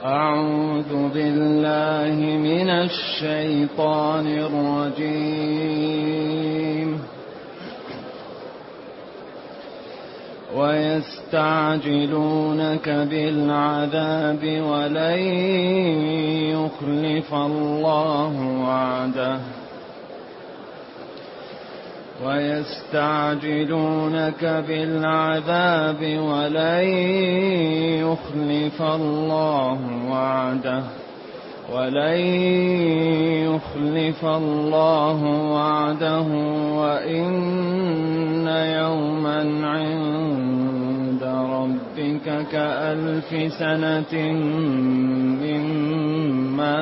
أعوذ بالله من الشيطان الرجيم. ويستعجلونك بالعذاب ولن يخلف الله وعده ويستعجلونك بالعذاب ولن يخلف الله وعده وإن يوما عند ربك كألف سنة مما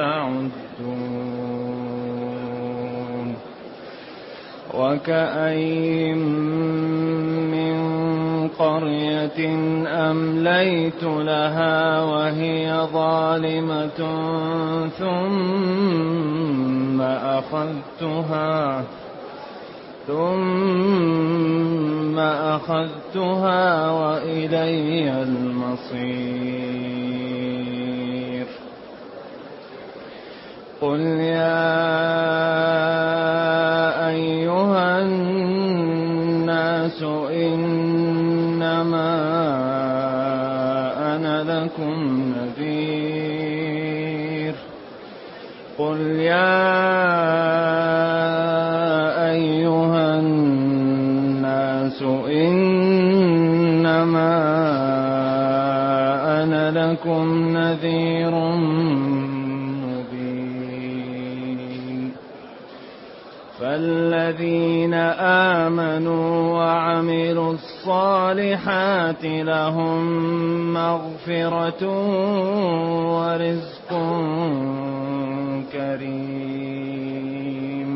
تعدون. وكأين من قرية أمليت لها وهي ظالمة ثم أخذتها وإلي المصير. قل يا أيها الناس إنما أنا لكم نذير. قل يا أيها الناس إنما أنا لكم نذير مبين. فالذين آمنوا وعملوا الصالحات لهم مغفرة ورزق كريم.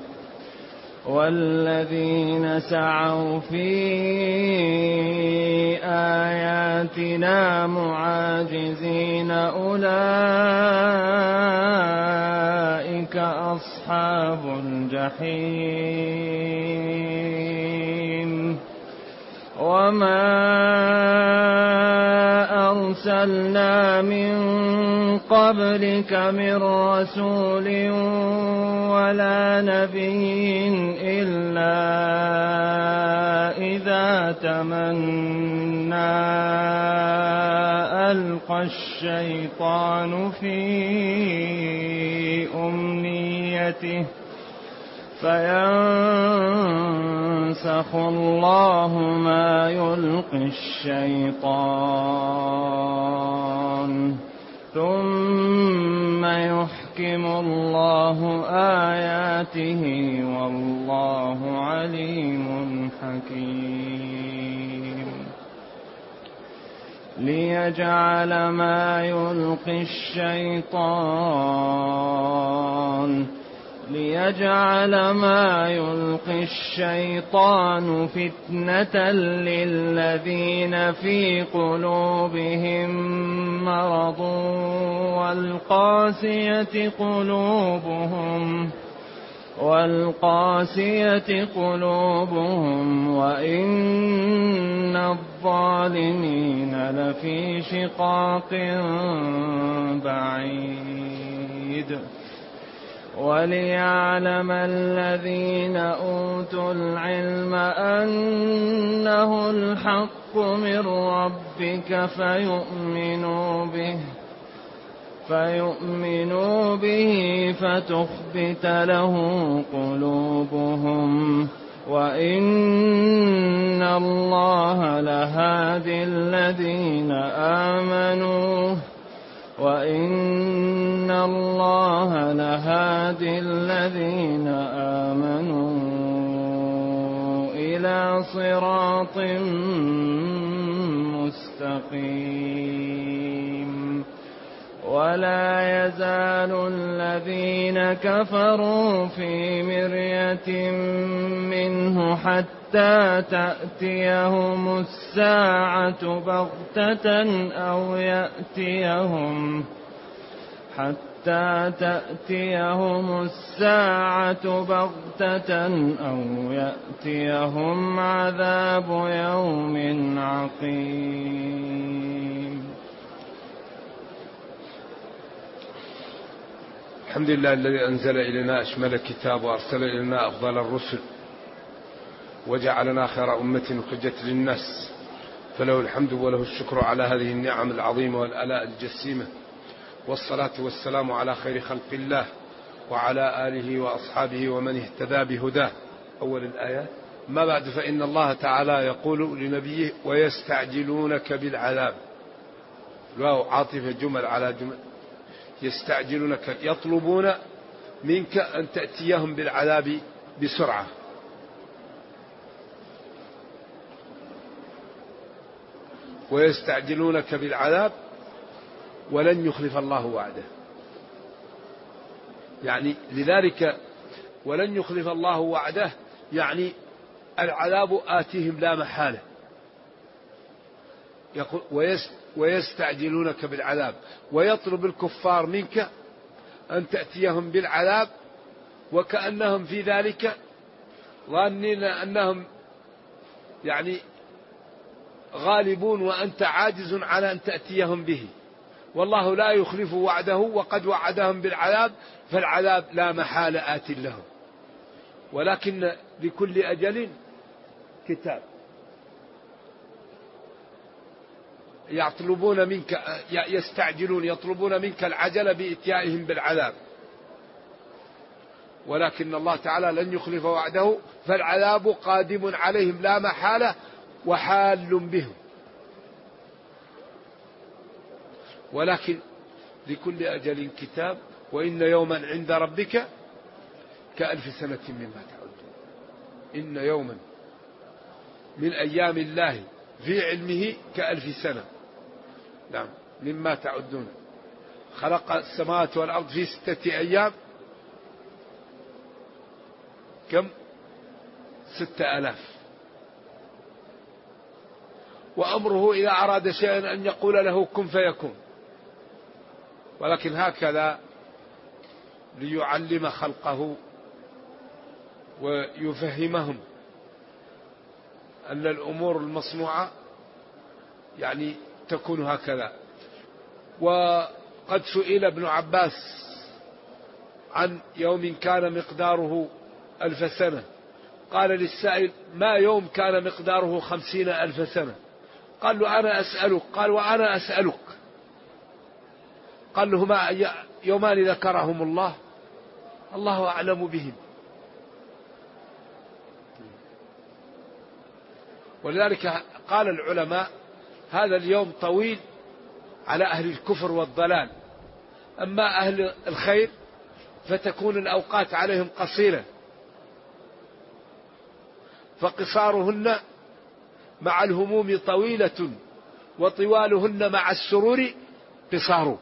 والذين سعوا في آياتنا معاجزين أولئك أصحاب الجحيم. وما أرسلنا من قبلك من رسول ولا نبي إلا إذا تمنى ألقى الشيطان في أمنيته فينسخ الله ما يلقي الشيطان ثم يحكم الله آياته والله عليم حكيم. ليجعل ما يلقي الشيطان فتنة للذين في قلوبهم مرض والقاسية قلوبهم وإن الظالمين لفي شقاق بعيد. وليعلم الذين أوتوا العلم أنه الحق من ربك فيؤمنوا به فتخبت له قلوبهم وإن الله لهادي الذين آمنوا إلى صراط مستقيم. ولا يزال الذين كفروا في مرية منه حتى تأتيهم الساعة بغتة أو يأتيهم عذاب يوم عقيم. الحمد لله الذي أنزل إلينا أشمل الكتاب وأرسل إلينا أفضل الرسل وجعلنا خير أمة أخرجت للناس، فله الحمد وله الشكر على هذه النعم العظيمة والآلاء الجسيمة، والصلاة والسلام على خير خلق الله وعلى آله وأصحابه ومن اهتدى بهداه. أول الآيات. ما بعد، فإن الله تعالى يقول لنبيه: ويستعجلونك بالعذاب. واو عاطفة جمل على جمل. يستعجلونك، يطلبون منك أن تأتيهم بالعذاب بسرعة. ويستعجلونك بالعذاب ولن يخلف الله وعده. يعني لذلك ولن يخلف الله وعده، يعني العذاب آتيهم لا محالة. يقول ويستعجلونك بالعذاب، ويطلب الكفار منك أن تأتيهم بالعذاب، وكأنهم في ذلك ظانين أنهم يعني غالبون وأنت عاجز على أن تأتيهم به، والله لا يخلف وعده وقد وعدهم بالعذاب، فالعذاب لا محالة آت لهم، ولكن لكل أجل كتاب. يطلبون منك، يستعجلون، يطلبون منك العجل بإتيائهم بالعذاب، ولكن الله تعالى لن يخلف وعده، فالعذاب قادم عليهم لا محالة وحال بهم، ولكن لكل أجل كتاب، وإن يوما عند ربك كألف سنة مما تعدون. إن يوما من أيام الله في علمه كألف سنة، نعم، مما تعدون. خلق السماوات والأرض في 6 أيام، كم؟ 6000. وأمره إذا أراد شيئا أن يقول له كن فيكون، ولكن هكذا ليعلم خلقه ويفهمهم أن الأمور المصنوعة يعني تكون هكذا. وقد سئل ابن عباس عن يوم كان مقداره 1000 سنة، قال للسائل: ما يوم كان مقداره 50,000 سنة؟ قال له: أنا أسألك. قال: وأنا أسألك. قال له: هما يومان ذكرهم الله، الله أعلم بهم. ولذلك قال العلماء: هذا اليوم طويل على أهل الكفر والضلال، أما أهل الخير فتكون الأوقات عليهم قصيرة، فقصارهن مع الهموم طويلة، وطوالهن مع السرور قصار.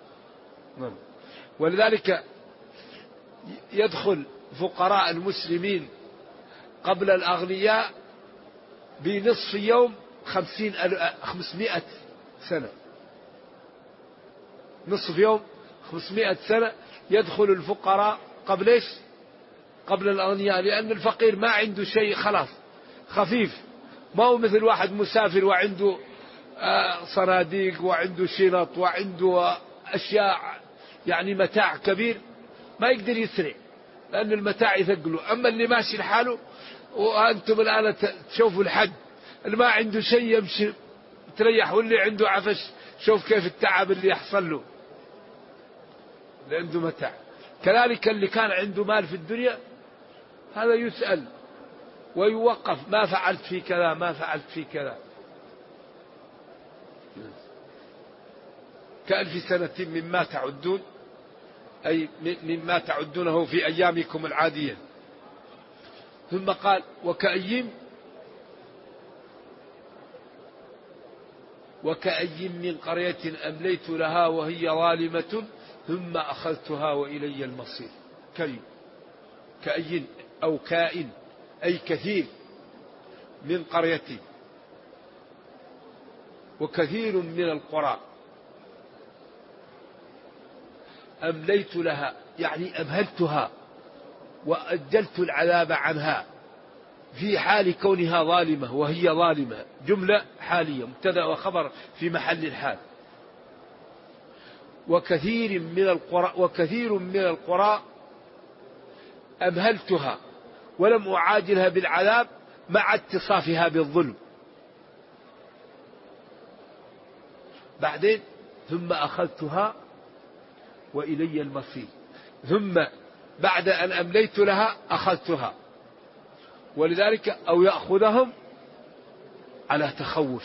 ولذلك يدخل فقراء المسلمين قبل الأغنياء بنصف يوم 500 سنة، نصف يوم 500 سنة يدخل الفقراء قبل إيش؟ قبل الأغنياء، لأن الفقير ما عنده شيء، خلاص خفيف، ما هو مثل واحد مسافر وعنده صناديق وعنده شنط وعنده أشياء يعني متاع كبير، ما يقدر يسرع لأن المتاع يثقله. أما اللي ماشي لحاله، وأنتم الآن تشوفوا الحج اللي ما عنده شيء يمشي تريح، واللي عنده عفش شوف كيف التعب اللي يحصل له، اللي عنده متاع. كذلك اللي كان عنده مال في الدنيا هذا يسأل ويوقف: ما فعلت في كذا، ما فعلت في كذا. كألف سنة مما تعدون، أي مما تعدونه في أيامكم العادية. ثم قال: وكأي من قرية أمليت لها وهي ظالمة ثم أخذتها وإلي المصير. كأي أو كائن، أي كثير، من قرية، وكثير من القرى. أمليت لها يعني أمهلتها وأجلت العذاب عنها في حال كونها ظالمة، وهي ظالمة، جملة حالية، مبتدأ وخبر في محل الحال. وكثير من القرى أمهلتها ولم أعاجلها بالعذاب مع اتصافها بالظلم. بعدين ثم أخذتها وإلي المصير، ثم بعد أن أمليت لها أخذتها. ولذلك أو يأخذهم على تخوف.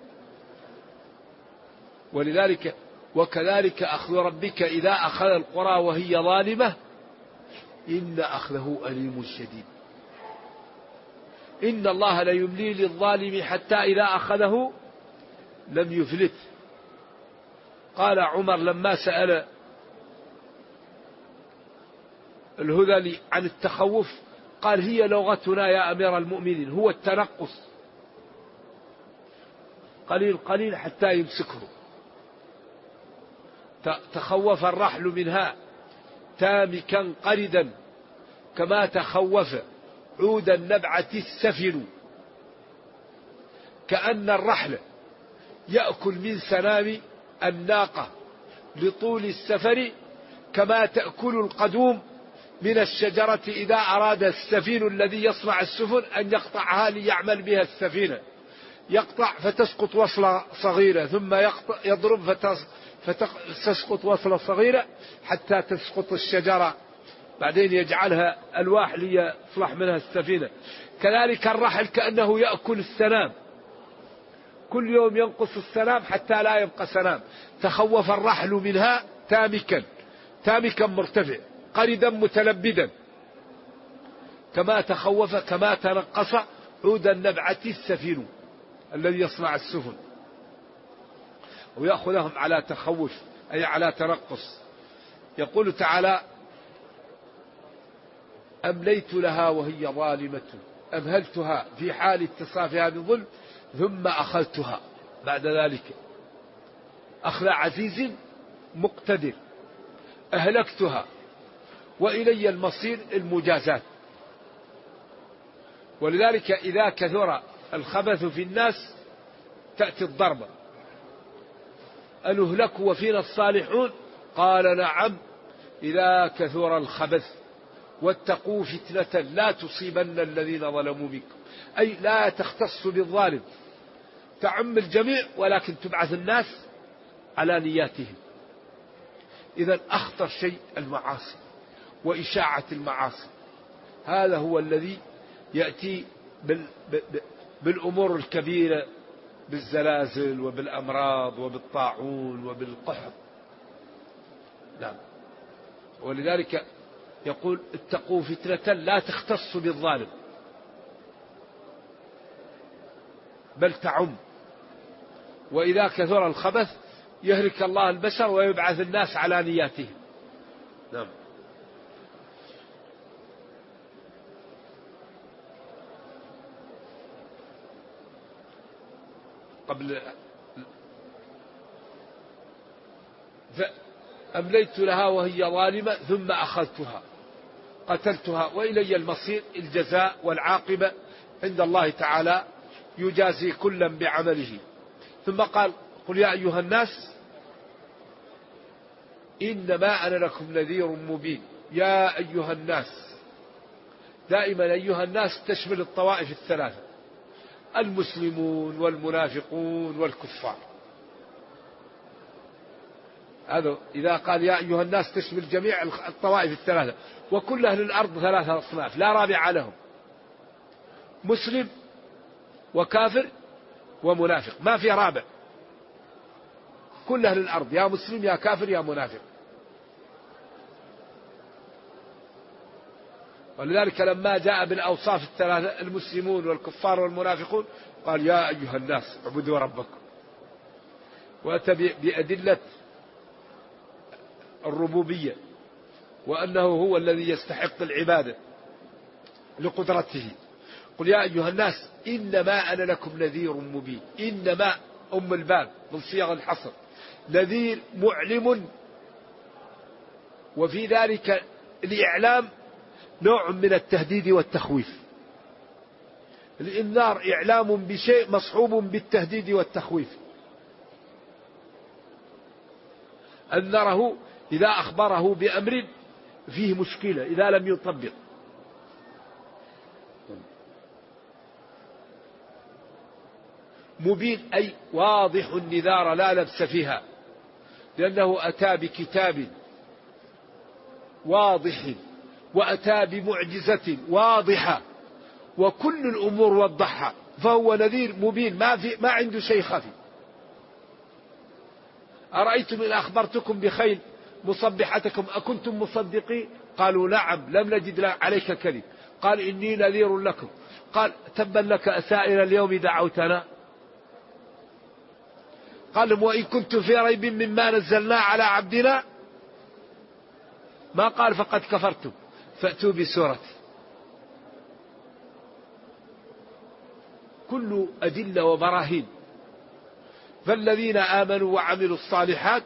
ولذلك وكذلك أخذ ربك إذا أخذ القرى وهي ظالمة إن أخذه أليم شديد. إن الله لا يملي للظالم حتى إذا أخذه لم يفلت. قال عمر لما سأل الهذلي عن التخوف قال هي لغتنا يا أمير المؤمنين، هو التنقص قليل قليل حتى يمسكه. تخوف الرحل منها تامكا قردا كما تخوف عود النبعة السفن. كأن الرحل يأكل من سنام الناقة لطول السفر كما تأكل القدوم من الشجرة إذا أراد السفين الذي يصنع السفن أن يقطعها ليعمل بها السفينة. يقطع فتسقط وصلة صغيرة، ثم يضرب فتسقط وصلة صغيرة حتى تسقط الشجرة، بعدين يجعلها ألواح ليصلح منها السفينة. كذلك الرحل كأنه يأكل السنام، كل يوم ينقص السنام حتى لا يبقى سنام. تخوف الرحل منها تامكا مرتفع قردا متلبدا كما تخوف كما تنقص عود النبعة السفين الذي يصنع السفن. ويأخذهم على تخوف أي على تنقص. يقول تعالى أمليت لها وهي ظالمة، أمهلتها في حال اتصافها بالظلم ثم أخذتها بعد ذلك أخذ عزيز مقتدر. أهلكتها وإلي المصير المجازات. ولذلك إذا كثر الخبث في الناس تأتي الضربة. أنهلك وفينا الصالحون قال نعم إذا كثر الخبث واتقوا فتنة لا تصيبن الذين ظلموا منكم، أي لا تختص بالظالم، تعم الجميع ولكن تبعث الناس على نياتهم. إذا أخطر شيء المعاصي وإشاعة المعاصي، هذا هو الذي يأتي بالأمور الكبيرة، بالزلازل وبالأمراض وبالطاعون وبالقحط. نعم. ولذلك يقول اتقوا فتنة لا تختص بالظالم بل تعم. وإذا كثر الخبث يهلك الله البشر ويبعث الناس على نياتهم. نعم. قبل أمليت لها وهي ظالمة ثم أخذتها قتلتها وإلي المصير. الجزاء والعاقبة عند الله تعالى يجازي كلا بعمله. ثم قال قل يا أيها الناس إنما أنا لكم نذير مبين. يا أيها الناس، دائما أيها الناس تشمل الطوائف الثلاثة، المسلمون والمنافقون والكفار. هذا إذا قال يا أيها الناس تشمل جميع الطوائف الثلاثة. وكل أهل الأرض ثلاثة أصناف لا رابع لهم، مسلم وكافر ومنافق، ما في رابع. كل أهل الأرض يا مسلم يا كافر يا منافق. ولذلك لما جاء بالأوصاف الثلاثة المسلمون والكفار والمنافقون قال يا أيها الناس اعبدوا ربكم، وأتى بأدلة الربوبية وأنه هو الذي يستحق العبادة لقدرته. قل يا أيها الناس إنما أنا لكم نذير مبين. إنما أم الباب من صيغ الحصر، نذير معلم، وفي ذلك الإعلام نوع من التهديد والتخويف. الإنذار إعلام بشيء مصحوب بالتهديد والتخويف. أنذره إذا أخبره بأمر فيه مشكلة إذا لم يطبق. مبين أي واضح النذار لا لبس فيها، لأنه أتى بكتاب واضح وأتى بمعجزة واضحة وكل الأمور وضحها، فهو نذير مبين ما عنده شيء خفي. أرأيتم إن أخبرتكم بخير مصبحتكم أكنتم مصدقين؟ قالوا نعم لم نجد عليك كذب. قال إني نذير لكم. قال تبا لك أسائر اليوم دعوتنا. قال وإن كنتم في ريب مما نزلنا على عبدنا، ما قال فقد كفرتم فأتوا بسورة. كل أدلة وبراهين. فالذين آمنوا وعملوا الصالحات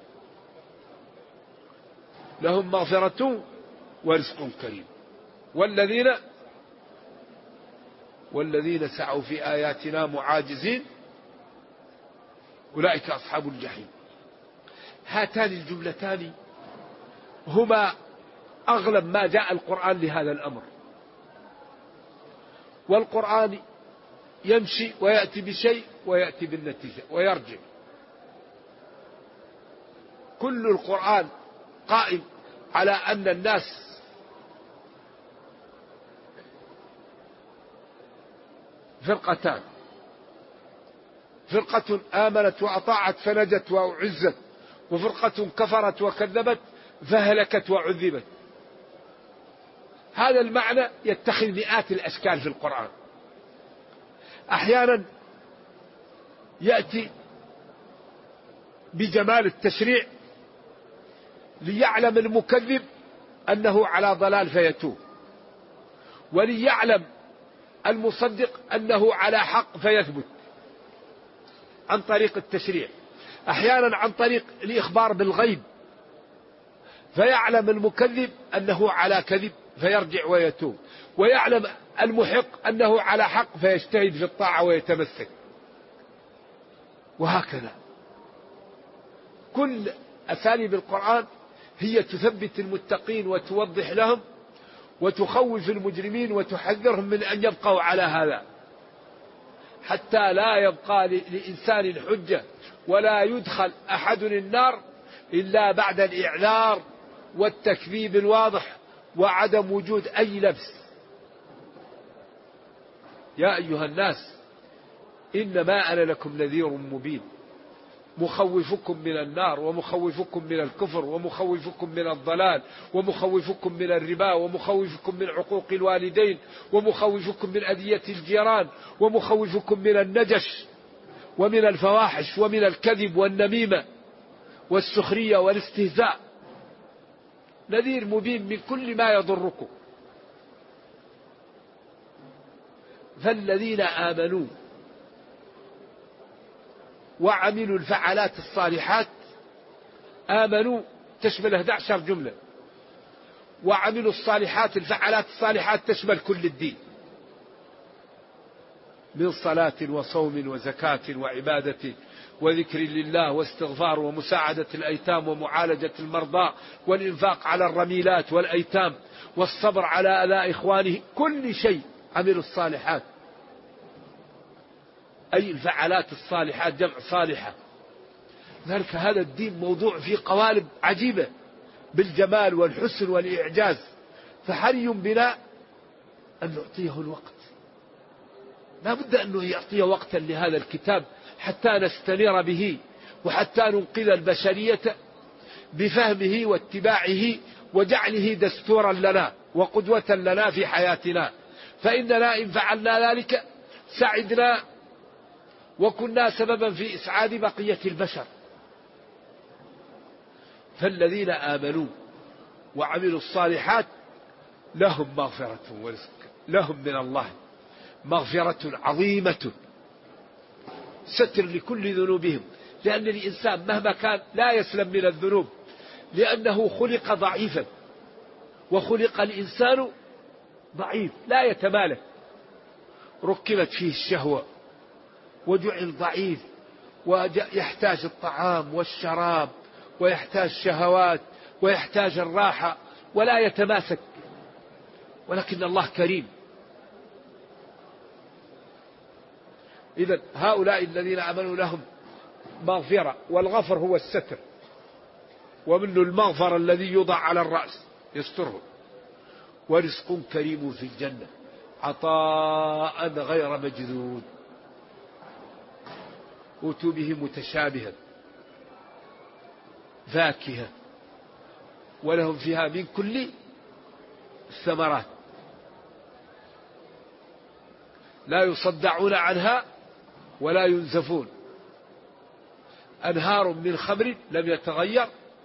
لهم مغفرة ورزق كريم، والذين سعوا في آياتنا معاجزين أولئك أصحاب الجحيم. هاتان الجملتان هما أغلب ما جاء القرآن لهذا الأمر. والقرآن يمشي ويأتي بشيء ويأتي بالنتيجة ويرجع. كل القرآن قائم على أن الناس فرقتان: فرقة آمنت وأطاعت فنجت وعزت، وفرقة كفرت وكذبت فهلكت وعذبت. هذا المعنى يتخذ مئات الأشكال في القرآن. أحيانا يأتي بجمال التشريع ليعلم المكذب أنه على ضلال فيتوب، وليعلم المصدق أنه على حق فيثبت عن طريق التشريع. أحيانا عن طريق الإخبار بالغيب فيعلم المكذب أنه على كذب فيرجع ويتوب، ويعلم المحق أنه على حق فيجتهد في الطاعة ويتمسك. وهكذا كل أساليب القرآن هي تثبت المتقين وتوضح لهم وتخوف المجرمين وتحذرهم من أن يبقوا على هذا، حتى لا يبقى لإنسان حجة ولا يدخل أحد النار إلا بعد الإعذار والتكذيب الواضح وعدم وجود أي لبس. يا أيها الناس إنما أنا لكم نذير مبين، مخوفكم من النار ومخوفكم من الكفر ومخوفكم من الضلال ومخوفكم من الربا ومخوفكم من عقوق الوالدين ومخوفكم من أذية الجيران ومخوفكم من النجش ومن الفواحش ومن الكذب والنميمة والسخرية والاستهزاء. نذير مبين من كل ما يضركم. فالذين آمنوا وعملوا الفعالات الصالحات، آمنوا تشمل 11 جملة، وعملوا الصالحات الفعالات الصالحات تشمل كل الدين من صلاة وصوم وزكاة وعبادة وذكر لله واستغفار ومساعدة الأيتام ومعالجة المرضى والإنفاق على الرميلات والأيتام والصبر على أذى إخوانه. كل شيء عملوا الصالحات، أي الفعالات الصالحات جمع صالحة. ذلك هذا الدين موضوع فيه قوالب عجيبة بالجمال والحسن والإعجاز، فحري بنا أن نعطيه الوقت. لا بد أنه يعطيه وقتا لهذا الكتاب حتى نستنير به وحتى ننقذ البشرية بفهمه واتباعه وجعله دستورا لنا وقدوة لنا في حياتنا. فإننا إن فعلنا ذلك سعدنا وكنا سببا في إسعاد بقية البشر. فالذين آمنوا وعملوا الصالحات لهم مغفرة ورزق، لهم من الله مغفرة عظيمة، ستر لكل ذنوبهم. لأن الإنسان مهما كان لا يسلم من الذنوب، لأنه خلق ضعيفا، وخلق الإنسان ضعيف لا يتمالك، ركبت فيه الشهوة وجعل ضعيف ويحتاج الطعام والشراب ويحتاج شهوات ويحتاج الراحة ولا يتماسك، ولكن الله كريم. إذن هؤلاء الذين آمنوا لهم مغفرة، والغفر هو الستر، ومنه المغفر الذي يوضع على الرأس يستره، ورزق كريم في الجنة عطاء غير مجذوذ، أوتوا به متشابها فاكهة ولهم فيها من كل الثمرات لا يصدعون عنها ولا ينزفون، أنهار من خمر لم يتغير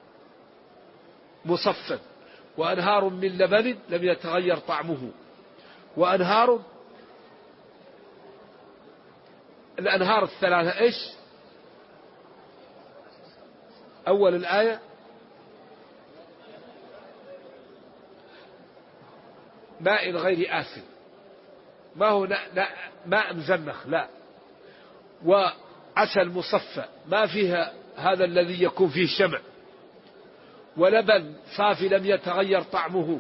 مصفا، وأنهار من لبن لم يتغير طعمه، وأنهار الأنهار الثلاثة إيش؟ أول الآية ماء غير آسن، ما هو ماء مزنخ، لا، وعسل مصفى ما فيها هذا الذي يكون فيه شمع، ولبن صافي لم يتغير طعمه،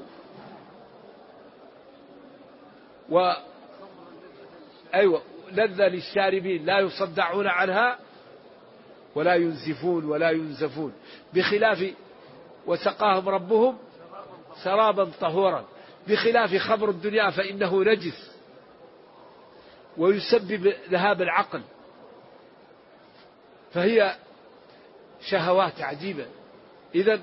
لذة للشاربين لا يصدعون عنها ولا ينزفون ولا ينزفون، بخلاف وسقاهم ربهم شرابا طهورا، بخلاف خمر الدنيا فإنه نجس ويسبب ذهاب العقل، فهي شهوات عجيبة. إذن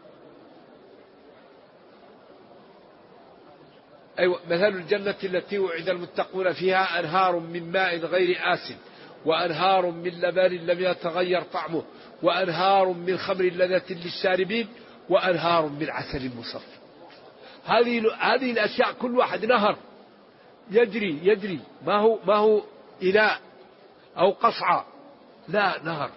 مثل الجنة التي وعد المتقون فيها أنهار من ماء غير آسن، وأنهار من لبن لم يتغير طعمه، وأنهار من خمر لذة للشاربين، وأنهار من عسل مصفى. هذه الأشياء كل واحد نهر يجري، ما هو إناء أو قصعة، لا، نهر.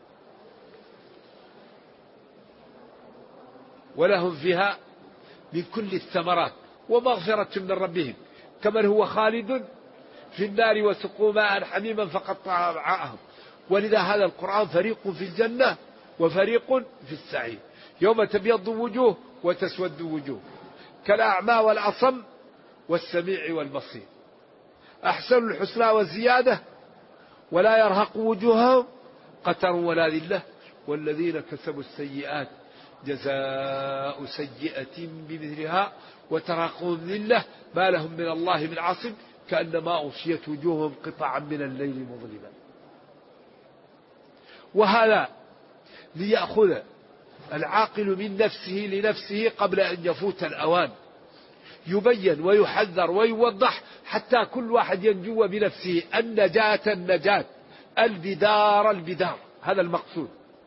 ولهم فيها من كل الثمرات ومغفرة من ربهم، كمن هو خالد في النار وسقوا ماء حميما فقطع أمعاءهم. ولذا هذا القرآن فريق في الجنة وفريق في السعير، يوم تبيض وجوه وتسود وجوه، كالأعمى والأصم والسميع والبصير، أحسن الحسنى والزيادة ولا يرهق وجوههم قتر ولا ذلة، والذين كسبوا السيئات جزاء سيئة بمثلها وتراقهم ذلة ما لهم من الله من عاصم، كأنما أغشيت وجوههم قطعا من الليل مظلما. وهذا ليأخذ العاقل من نفسه لنفسه قبل أن يفوت الأوان، يبين ويحذر ويوضح حتى كل واحد ينجو بنفسه، النجاة، البدار، هذا المقصود.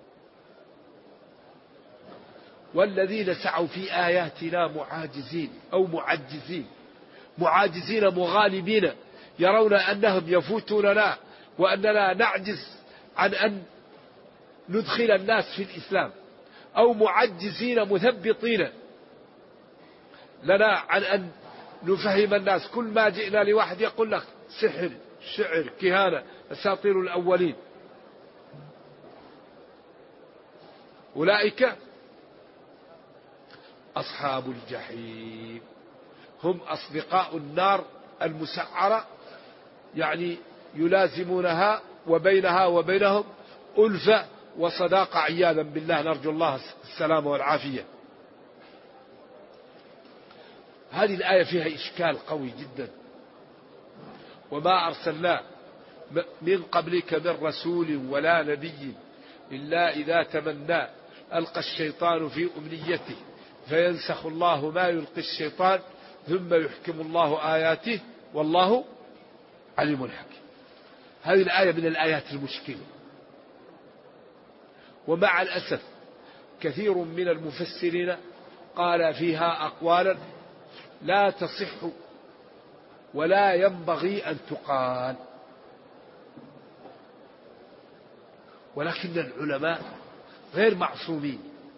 والذين سعوا في آياتنا معاجزين أو معاجزين مغالبين، يرون أنهم يفوتوننا وأننا نعجز عن أن ندخل الناس في الإسلام، أو معجزين مثبطين لنا عن أن نفهم الناس. كل ما جئنا لواحد يقول لك سحر، شعر، كهانة، أساطير الأولين. أولئك أصحاب الجحيم، هم أصدقاء النار المسعرة، يعني يلازمونها وبينها وبينهم ألفة وصداقة، عياذا بالله، نرجو الله السلامة والعافية. هذه الآية فيها إشكال قوي جدا. وما أرسلنا من قبلك من رسول ولا نبي إلا إذا تمنى ألقى الشيطان في أمنيته فينسخ الله ما يلقي الشيطان ثم يحكم الله آياته والله عليم حكيم. هذه الآية من الآيات المشكلة، ومع الأسف كثير من المفسرين قال فيها أقوالا لا تصح ولا ينبغي أن تقال، ولكن العلماء غير معصومين،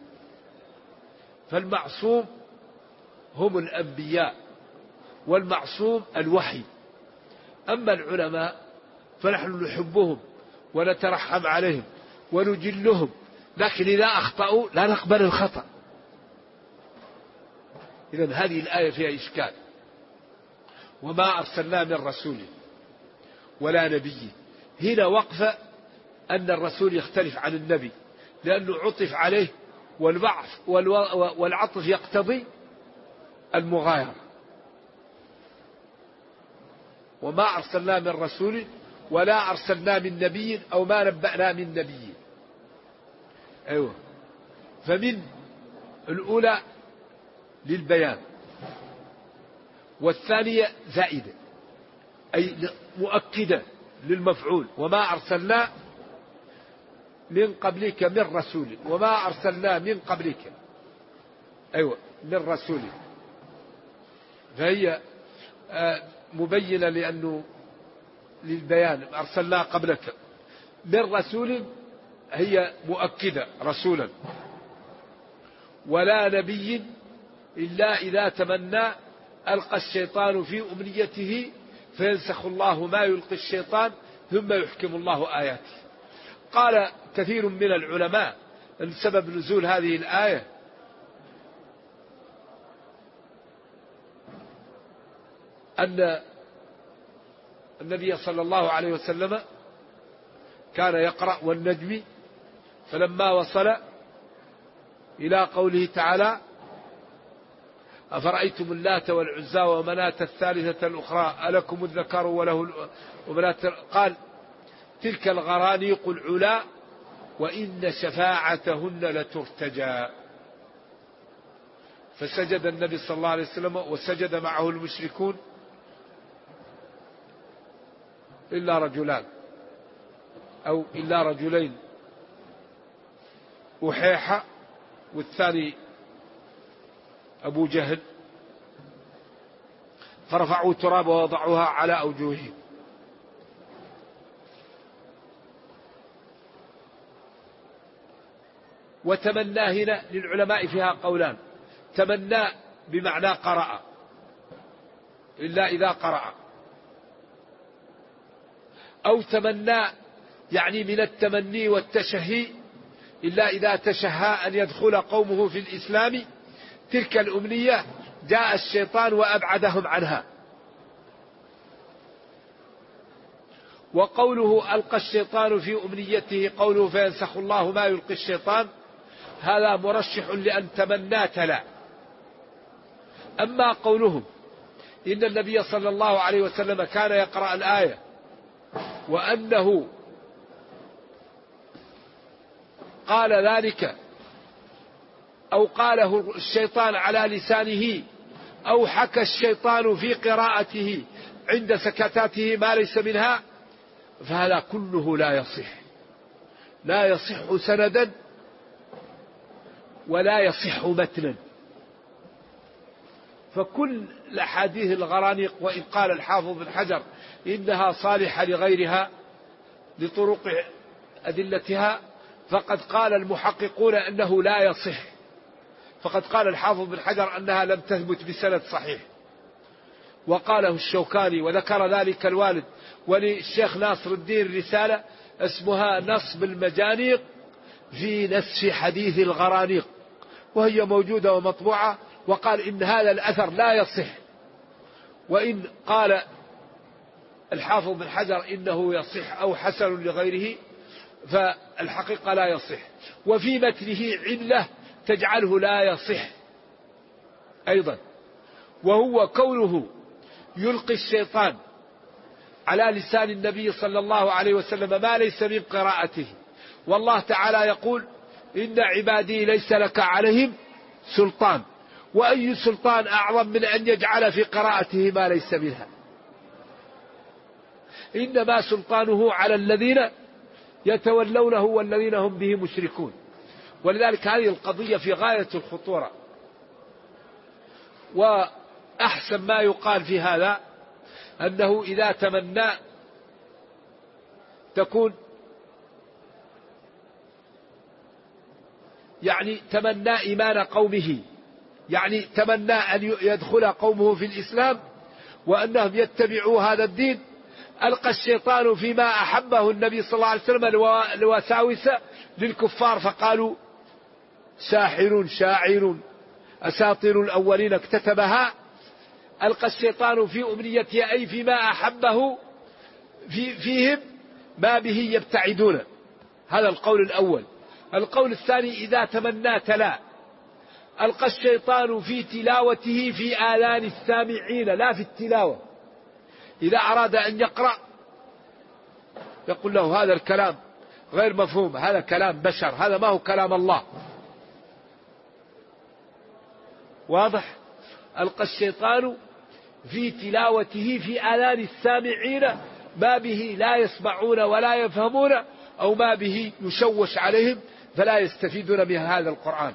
فالمعصوم هم الأنبياء والمعصوم الوحي. أما العلماء فنحن نحبهم ونترحم عليهم ونجلهم لكن إذا أخطأوا لا نقبل الخطأ. إذن هذه الآية فيها إشكال. وما أرسلنا من رسول ولا نبي، هنا وقفة أن الرسول يختلف عن النبي لأنه عطف عليه، والعطف يقتضي المغايرة. وما أرسلنا من رسول ولا أرسلنا من نبي أو ما نبأنا من نبي. أيوة. فمن الأولى للبيان، والثانية زائدة أي مؤكدة للمفعول. وما أرسلنا من قبلك من رسول، وما أرسلنا من قبلك أيوة من رسول، فهي مبينة لأنه للبيان. أرسلنا قبلك من رسول هي مؤكدة رسولا. ولا نبي إلا إذا تمنى ألقى الشيطان في أمنيته فينسخ الله ما يلقي الشيطان ثم يحكم الله آياته. قال كثير من العلماء أن سبب نزول هذه الآية أن النبي صلى الله عليه وسلم كان يقرأ والنجم، فلما وصل إلى قوله تعالى أفرأيتم اللات والعزى ومناة الثالثة الأخرى ألكم الذكر وله ومناة، قال تلك الغرانيق العلا وإن شفاعتهن لترتجى. فسجد النبي صلى الله عليه وسلم وسجد معه المشركون إلا رجلان أو إلا رجلين، أحيحة والثاني أبو جهل، فرفعوا تراب ووضعوها على أوجههم. وتمنى هنا للعلماء فيها قولان: تمنى بمعنى قرأ إلا إذا قرأ، أو تمنى يعني من التمني والتشهي إلا إذا تشهى أن يدخل قومه في الإسلام تلك الأمنية جاء الشيطان وأبعدهم عنها. وقوله ألقى الشيطان في أمنيته قوله فينسخ الله ما يلقي الشيطان، هذا مرشح لأن تمنى تلا. أما قولهم إن النبي صلى الله عليه وسلم كان يقرأ الآية وأنه قال ذلك أو قاله الشيطان على لسانه أو حكى الشيطان في قراءته عند سكتاته ما ليس منها، فهذا كله لا يصح، لا يصح سندا ولا يصح متنا. فكل الأحاديث الغرانيق، وإن قال الحافظ بن حجر إنها صالحة لغيرها لطرق أدلتها، فقد قال المحققون أنه لا يصح. فقد قال الحافظ بن حجر أنها لم تثبت بسند صحيح، وقاله الشوكاني وذكر ذلك الوالد. وللشيخ ناصر الدين رسالة اسمها نصب المجانيق في نسف حديث الغرانيق، وهي موجودة ومطبوعة، وقال إن هذا الأثر لا يصح. وإن قال الحافظ بن حجر إنه يصح أو حسن لغيره، فالحقيقة لا يصح. وفي متنه علة تجعله لا يصح أيضا، وهو كونه يلقي الشيطان على لسان النبي صلى الله عليه وسلم ما ليس من قراءته، والله تعالى يقول إن عبادي ليس لك عليهم سلطان. وأي سلطان أعظم من أن يجعل في قراءته ما ليس منها؟ إنما سلطانه على الذين يتولونه والذين هم به مشركون. ولذلك هذه القضية في غاية الخطورة. وأحسن ما يقال في هذا أنه إذا تمنى تكون يعني تمنى إيمان قومه، يعني تمنى أن يدخل قومه في الإسلام وأنهم يتبعوا هذا الدين. ألقى الشيطان فيما أحبه النبي صلى الله عليه وسلم الوساوس للكفار فقالوا ساحر شاعر أساطير الأولين اكتتبها، ألقى الشيطان في أمنيته أي فيما أحبه فيهم ما به يبتعدون. هذا القول الأول. القول الثاني إذا تمنى تلا، ألقى الشيطان في تلاوته في آذان السامعين لا في التلاوة. إذا أراد أن يقرأ يقول له هذا الكلام غير مفهوم، هذا كلام بشر، هذا ما هو كلام الله. واضح؟ ألقى الشيطان في تلاوته في آذان السامعين ما به لا يسمعون ولا يفهمون، أو ما به يشوش عليهم فلا يستفيدون من هذا القرآن.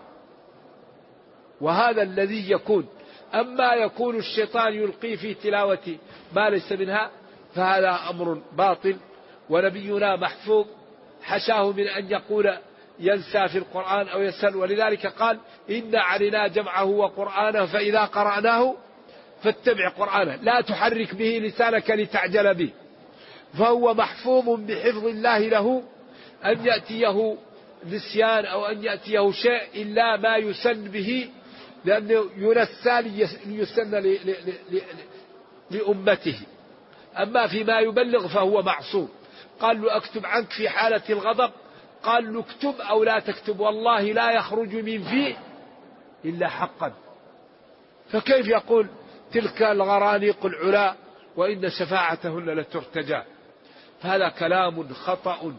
وهذا الذي يكون. أما يكون الشيطان يلقي في تلاوة ما ليس منها فهذا أمر باطل، ونبينا محفوظ حشاه من أن يقول ينسى في القرآن أو يسهل. ولذلك قال إن علينا جمعه وقرآنه فإذا قرأناه فاتبع قرآنه لا تحرك به لسانك لتعجل به. فهو محفوظ بحفظ الله له أن يأتيه نسيان أو أن يأتيه شيء إلا ما يسن به، لأنه ينسى ليسن لأمته. أما فيما يبلغ فهو معصوم. قال له أكتب عنك في حالة الغضب، قال له اكتب أو لا تكتب والله لا يخرج من فيه إلا حقا. فكيف يقول تلك الغرانيق العلا وإن شفاعتهن لترتجى؟ فهذا كلام خطأ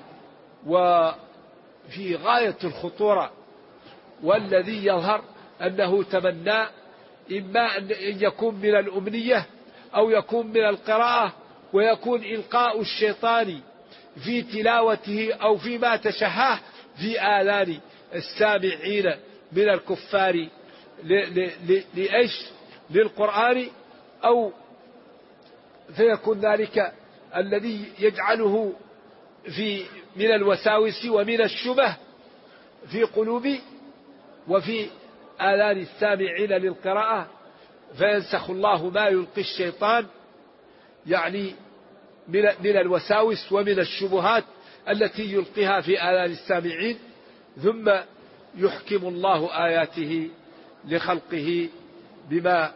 وفي غاية الخطورة. والذي يظهر أنه تمنى إما أن يكون من الأمنية أو يكون من القراءة، ويكون إلقاء الشيطان في تلاوته أو فيما تشهاه في آذان السامعين من الكفار لإيش؟ للقرآن، أو فيكون ذلك الذي يجعله من الوساوس ومن الشبه في قلوب وفي آذان السامعين للقراءة، فينسخ الله ما يلقي الشيطان يعني من الوساوس ومن الشبهات التي يلقيها في آذان السامعين، ثم يحكم الله آياته لخلقه بما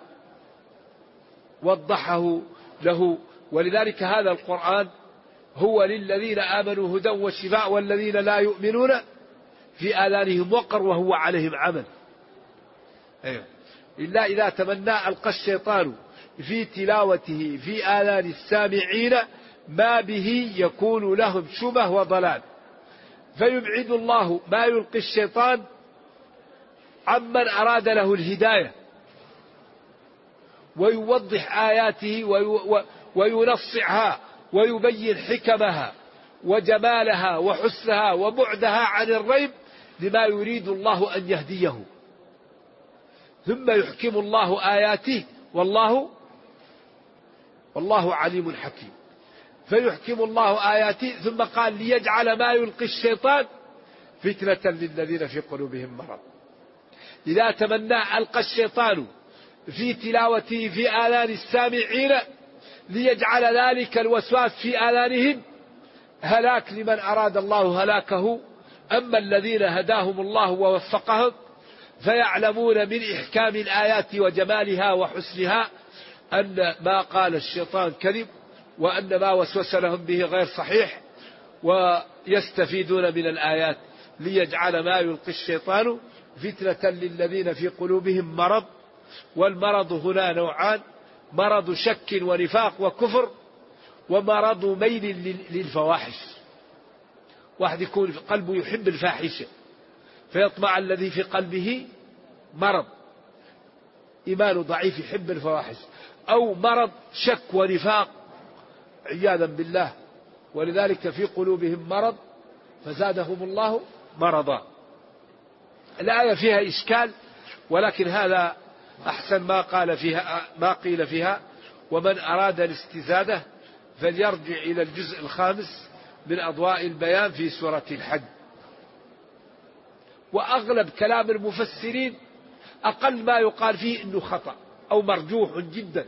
وضحه له. ولذلك هذا القرآن هو للذين آمنوا هدى وشفاء، والذين لا يؤمنون في آذانهم وقر وهو عليهم عمل. إلا إذا تمنى ألقى الشيطان في تلاوته في آذان السامعين ما به يكون لهم شبه وضلال، فيبعد الله ما يلقي الشيطان عمن أراد له الهداية، ويوضح آياته وينصعها ويبين حكمها وجمالها وحسنها وبعدها عن الريب لما يريد الله أن يهديه. ثم يحكم الله آياته والله عليم حكيم. فيحكم الله آياته ثم قال ليجعل ما يلقي الشيطان فتنة للذين في قلوبهم مرض. إذا تمنى ألقى الشيطان في تلاوته في آذان السامعين ليجعل ذلك الوسواس في آذانهم هلاك لمن أراد الله هلاكه. أما الذين هداهم الله ووفقهم فيعلمون من إحكام الآيات وجمالها وحسنها أن ما قال الشيطان كذب، وأن ما وسوس لهم به غير صحيح، ويستفيدون من الآيات. ليجعل ما يلقي الشيطان فتنة للذين في قلوبهم مرض. والمرض هنا نوعان: مرض شك ونفاق وكفر، ومرض ميل للفواحش. واحد يكون في قلبه يحب الفاحشة فيطمع الذي في قلبه مرض إيمانه ضعيف يحب الفواحش، أو مرض شك ونفاق عياذا بالله، ولذلك في قلوبهم مرض فزادهم الله مرضا. الآية فيها إشكال، ولكن هذا أحسن ما قيل فيها. ومن أراد الاستزادة فليرجع إلى الجزء 5 من أضواء البيان في سورة الحج. وأغلب كلام المفسرين أقل ما يقال فيه إنه خطأ أو مرجوح جدا.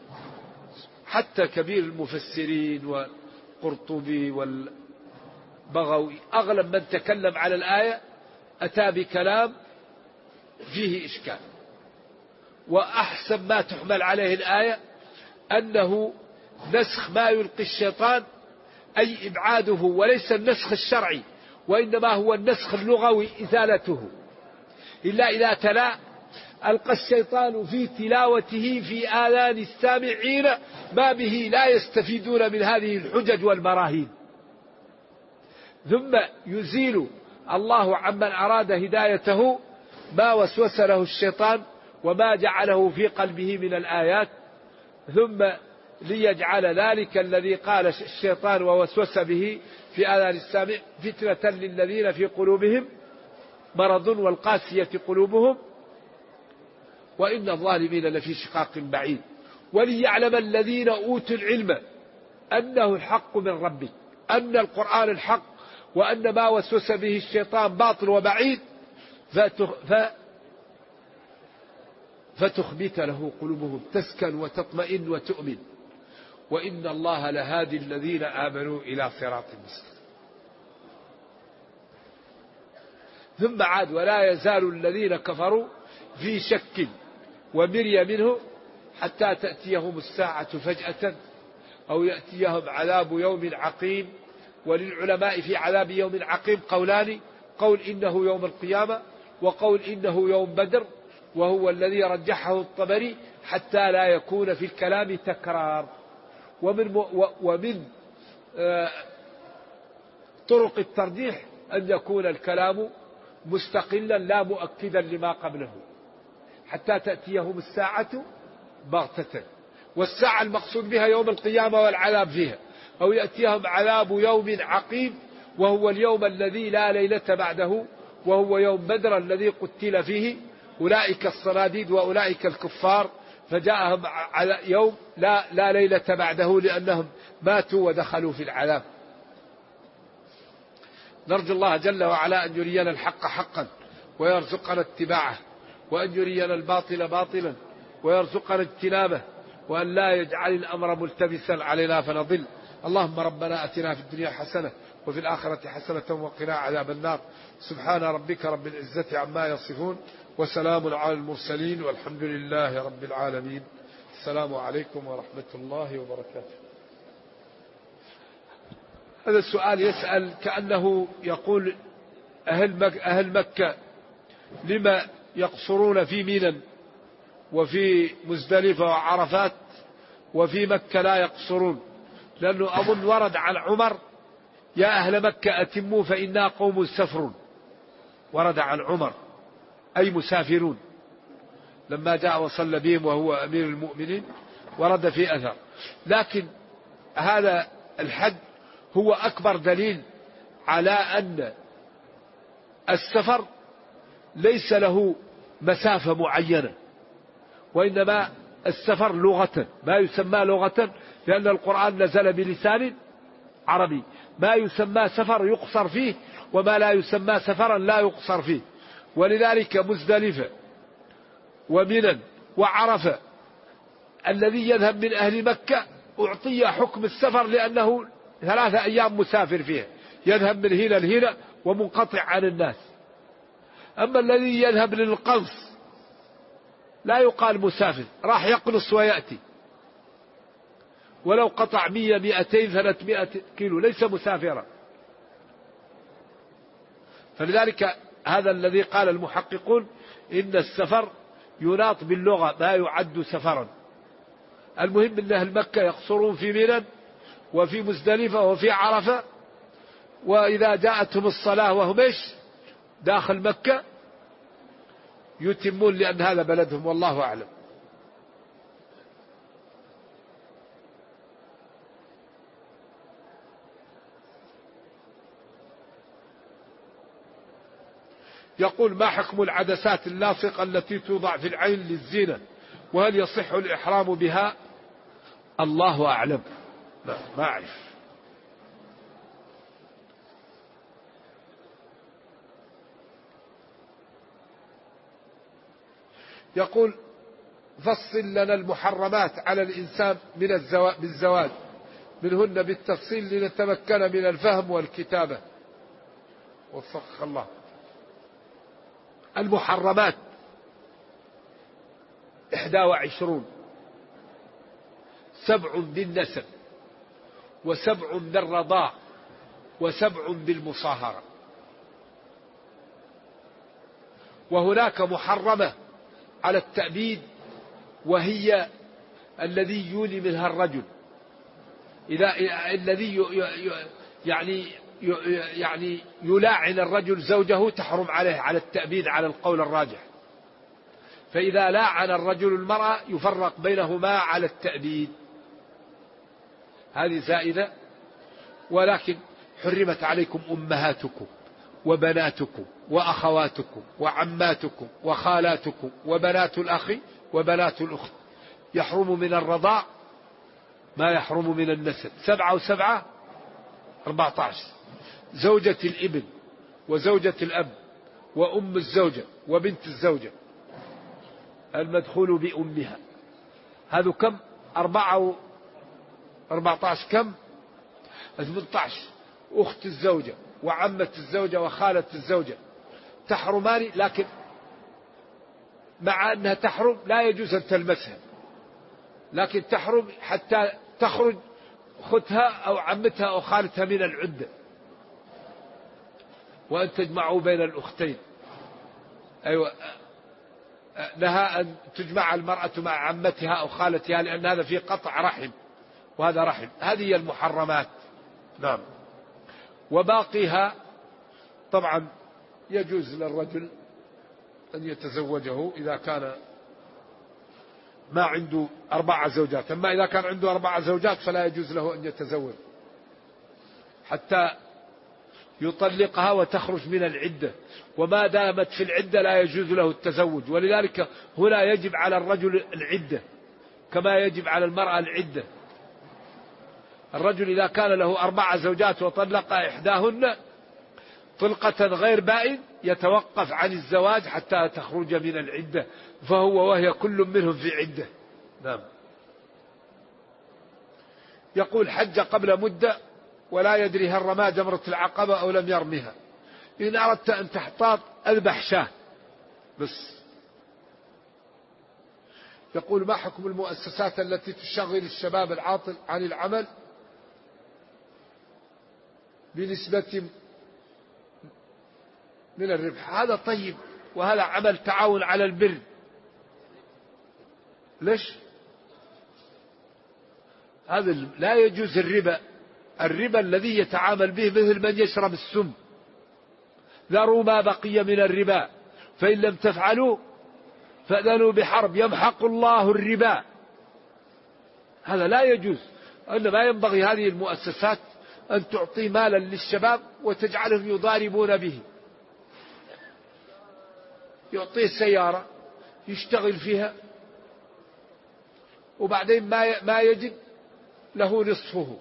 حتى كبير المفسرين والقرطبي بغوي. أغلب من تكلم على الآية أتى بكلام فيه إشكال. وأحسن ما تحمل عليه الآية أنه نسخ ما يلقي الشيطان، أي إبعاده، وليس النسخ الشرعي، وإنما هو النسخ اللغوي إزالته. إلا إذا تلا ألقى الشيطان في تلاوته في آذان السامعين ما به لا يستفيدون من هذه الحجج والبراهين. ثم يزيل الله عمن أراد هدايته ما وسوس له الشيطان وما جعله في قلبه من الآيات، ثم ليجعل ذلك الذي قال الشيطان ووسوس به في آذان السامع فتنة للذين في قلوبهم مرض والقاسية قلوبهم وإن الظالمين لفي شقاق بعيد. وليعلم الذين أوتوا العلم أنه الحق من ربك، أن القرآن الحق، وأن ما وسوس به الشيطان باطل وبعيد، فتخبت له قلوبهم، تسكن وتطمئن وتؤمن. وإن الله لهادي الذين آمنوا إلى صراط مستقيم. ثم عاد ولا يزال الذين كفروا في شك ومرية منه حتى تأتيهم الساعة فجأة أو يأتيهم عذاب يوم عقيم. وللعلماء في عذاب يوم عقيم قولان: قول إنه يوم القيامة، وقول إنه يوم بدر، وهو الذي رجحه الطبري حتى لا يكون في الكلام تكرار. ومن طرق الترجيح أن يكون الكلام مستقلا لا مؤكدا لما قبله. حتى تأتيهم الساعة بغتة، والساعة المقصود بها يوم القيامة والعذاب فيها، أو يأتيهم عذاب يوم عقيم وهو اليوم الذي لا ليلة بعده، وهو يوم بدر الذي قتل فيه أولئك الصناديد وأولئك الكفار، فجاءهم يوم لا ليلة بعده لأنهم ماتوا ودخلوا في العذاب. نرجو الله جل وعلا أن يرينا الحق حقا ويرزقنا اتباعه، وأن يرينا الباطل باطلا ويرزقنا اجتنابه، وأن لا يجعل الأمر ملتبسا علينا فنضل. اللهم ربنا أتنا في الدنيا حسنة وفي الآخرة حسنة وقنا عذاب النار. سبحان ربك رب العزة عما يصفون وسلام على المرسلين والحمد لله رب العالمين. السلام عليكم ورحمة الله وبركاته. هذا السؤال يسأل كأنه يقول: أهل مكة لما يقصرون في منى وفي مزدلفة وعرفات وفي مكة لا يقصرون؟ لأنه أظن ورد عن عمر: يا أهل مكة أتموا فإنا قوم سفر. ورد عن عمر أي مسافرون، لما جاء وصلى بهم وهو أمير المؤمنين ورد في أثر. لكن هذا الحد هو أكبر دليل على أن السفر ليس له مسافة معينة، وإنما السفر لغة ما يسمى لغة، لأن القرآن نزل بلسان عربي. ما يسمى سفر يقصر فيه، وما لا يسمى سفرا لا يقصر فيه. ولذلك مزدلفة ومنى وعرفة الذي يذهب من أهل مكة أعطي حكم السفر، لأنه 3 أيام مسافر فيها، يذهب من هنا لهنا ومنقطع عن الناس. أما الذي يذهب للقنص لا يقال مسافر، راح يقنص ويأتي، ولو قطع 100 200 300 كيلو ليس مسافرا. فلذلك هذا الذي قال المحققون إن السفر يناط باللغة ما يعد سفرا. المهم أن أهل مكة يقصرون في منى وفي مزدلفة وفي عرفة، وإذا جاءتهم الصلاة وهم داخل مكة يتمون، لأن هذا بلدهم، والله أعلم. يقول: ما حكم العدسات اللاصقة التي توضع في العين للزينة، وهل يصح الإحرام بها؟ الله أعلم، ما أعرف. يقول: فصل لنا المحرمات على الإنسان بالزواج منهن بالتفصيل لنتمكن من الفهم والكتابة. وفقك الله. المحرمات 21: 7 بالنسب، و7 بالرضاع، و7 بالمصاهرة. وهناك محرمة على التأبيد، وهي الذي يولي منها الرجل، الذي يعني يلاعن الرجل زوجه تحرم عليه على التأبيد على القول الراجح. فإذا لاعن الرجل المرأة يفرق بينهما على التأبيد، هذه زائدة. ولكن حرمت عليكم أمهاتكم وبناتكم وأخواتكم وعماتكم وخالاتكم وبنات الأخ وبنات الأخت. يحرم من الرضاع ما يحرم من النسب. 7 و7 14: زوجة الابن وزوجة الأب وأم الزوجة وبنت الزوجة المدخول بأمها. هذا كم؟ 4 و14 كم؟ 18: أخت الزوجة وعمة الزوجة وخالة الزوجة تحرمان، لكن مع أنها تحرم لا يجوز أن تلمسها، لكن تحرم حتى تخرج أختها أو عمتها أو خالتها من العدة، وأن تجمعوا بين الأختين. أيوة، لها أن تجمع المرأة مع عمتها أو خالتها، لأن هذا فيه قطع رحم وهذا رحم. هذه هي المحرمات. نعم. وباقيها طبعا يجوز للرجل أن يتزوجه إذا كان ما عنده 4 زوجات. أما إذا كان عنده 4 زوجات فلا يجوز له أن يتزوج حتى يطلقها وتخرج من العدة، وما دامت في العدة لا يجوز له التزوج. ولذلك هنا يجب على الرجل العدة كما يجب على المرأة العدة. الرجل إذا كان له 4 زوجات وطلق إحداهن طلقة غير بائن يتوقف عن الزواج حتى تخرج من العدة، فهو وهي كل منهم في عدة. نعم. يقول: حج قبل مدة ولا يدري هل رمى جمرة العقبة أو لم يرميها. إن أردت أن تحتاط أذبح شاه بس. يقول: ما حكم المؤسسات التي تشغل الشباب العاطل عن العمل بنسبة من الربح؟ هذا طيب، وهذا عمل تعاون على البر. ليش؟ هذا لا يجوز الربا. الربا الذي يتعامل به مثل من يشرب السم. ذروا ما بقي من الربا فإن لم تفعلوا فأذنوا بحرب يمحق الله الربا. هذا لا يجوز. إنما ينبغي هذه المؤسسات أن تعطي مالا للشباب وتجعلهم يضاربون به. يعطيه سيارة يشتغل فيها، وبعدين ما يجد له نصفه،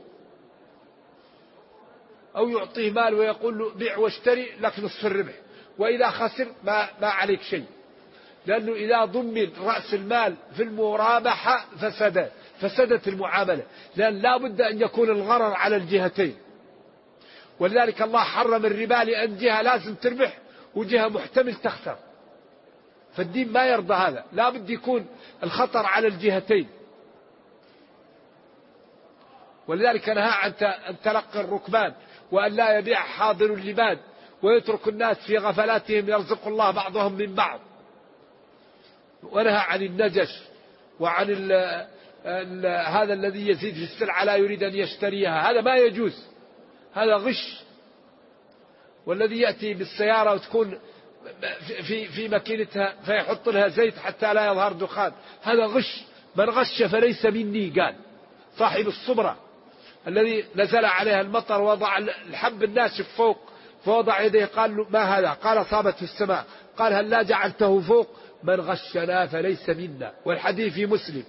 أو يعطيه مال ويقول له بيع واشتري لك نصف الربح، وإذا خسر ما عليك شيء، لأنه إذا ضمن رأس المال في المرابحة فسدت المعاملة، لأن لا بد أن يكون الغرر على الجهتين. ولذلك الله حرم الربا، لأن جهة لازم تربح وجهة محتمل تخسر، فالدين ما يرضى هذا، لا بد يكون الخطر على الجهتين. ولذلك نهى عن تلقي الركبان، وأن لا يبيع حاضر اللباد، ويترك الناس في غفلاتهم يرزق الله بعضهم من بعض. ونهى عن النجش، وعن هذا الذي يزيد في السلعة لا يريد أن يشتريها، هذا ما يجوز، هذا غش. والذي يأتي بالسيارة وتكون في ماكينتها فيحط لها زيت حتى لا يظهر دخان، هذا غش. من غش فليس مني، قال صاحب الصبرة الذي نزل عليها المطر ووضع الحب الناشف فوق فوضع يديه، قال له ما هذا؟ قال أصابته السماء. قال هل لا جعلته فوق؟ من غشنا فليس منا، والحديث في مسلم.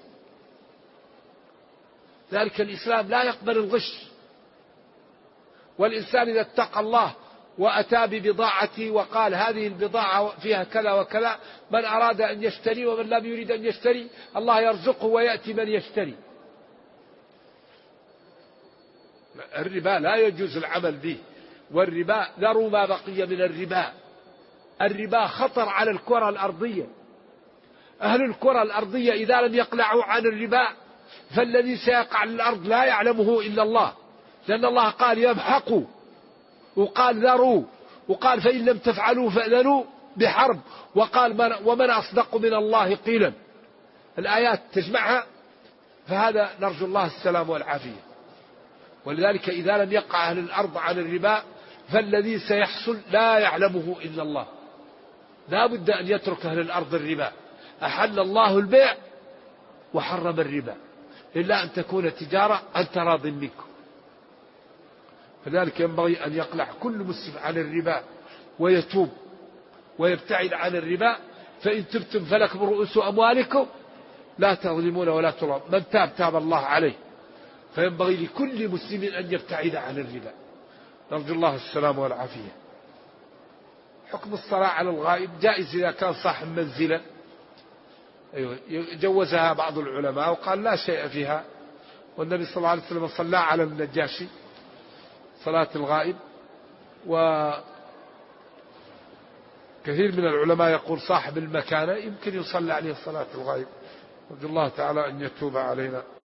ذلك الإسلام لا يقبل الغش. والإنسان إذا اتقى الله وأتى ببضاعته وقال هذه البضاعة فيها كذا وكذا، من أراد أن يشتري ومن لم يريد أن يشتري الله يرزقه ويأتي من يشتري. الربا لا يجوز العمل به، والربا ذروا ما بقي من الربا. الربا خطر على الكرة الأرضية. أهل الكرة الأرضية إذا لم يقلعوا عن الربا فالذي سيقع على الأرض لا يعلمه إلا الله، لأن الله قال يمحقوا، وقال ذروا، وقال فإن لم تفعلوا فأذنوا بحرب، وقال ومن أصدق من الله قيلا. الآيات تجمعها، فهذا نرجو الله السلام والعافية. ولذلك إذا لم يقع أهل الأرض عن الربا فالذي سيحصل لا يعلمه إلا الله. لا بد أن يترك أهل الأرض الربا. أحل الله البيع وحرم الربا إلا أن تكون تجارة عن تراض منكم. فذلك ينبغي أن يقلع كل مسلم عن الربا ويتوب ويبتعد عن الربا. فإن تبتم فلكم رؤوس أموالكم لا تظلمون ولا تظلمون. من تاب تاب الله عليه. فينبغي لكل مسلم أن يبتعد عن الربا. نرجو الله السلام والعافية. حكم الصلاة على الغائب جائز إذا كان صاحب منزلا. جوزها بعض العلماء وقال لا شيء فيها، والنبي صلى الله عليه وسلم صلى على النجاشي صلاة الغائب. وكثير من العلماء يقول صاحب المكانة يمكن يصلى عليه صلاة الغائب. نرجو الله تعالى أن يتوب علينا.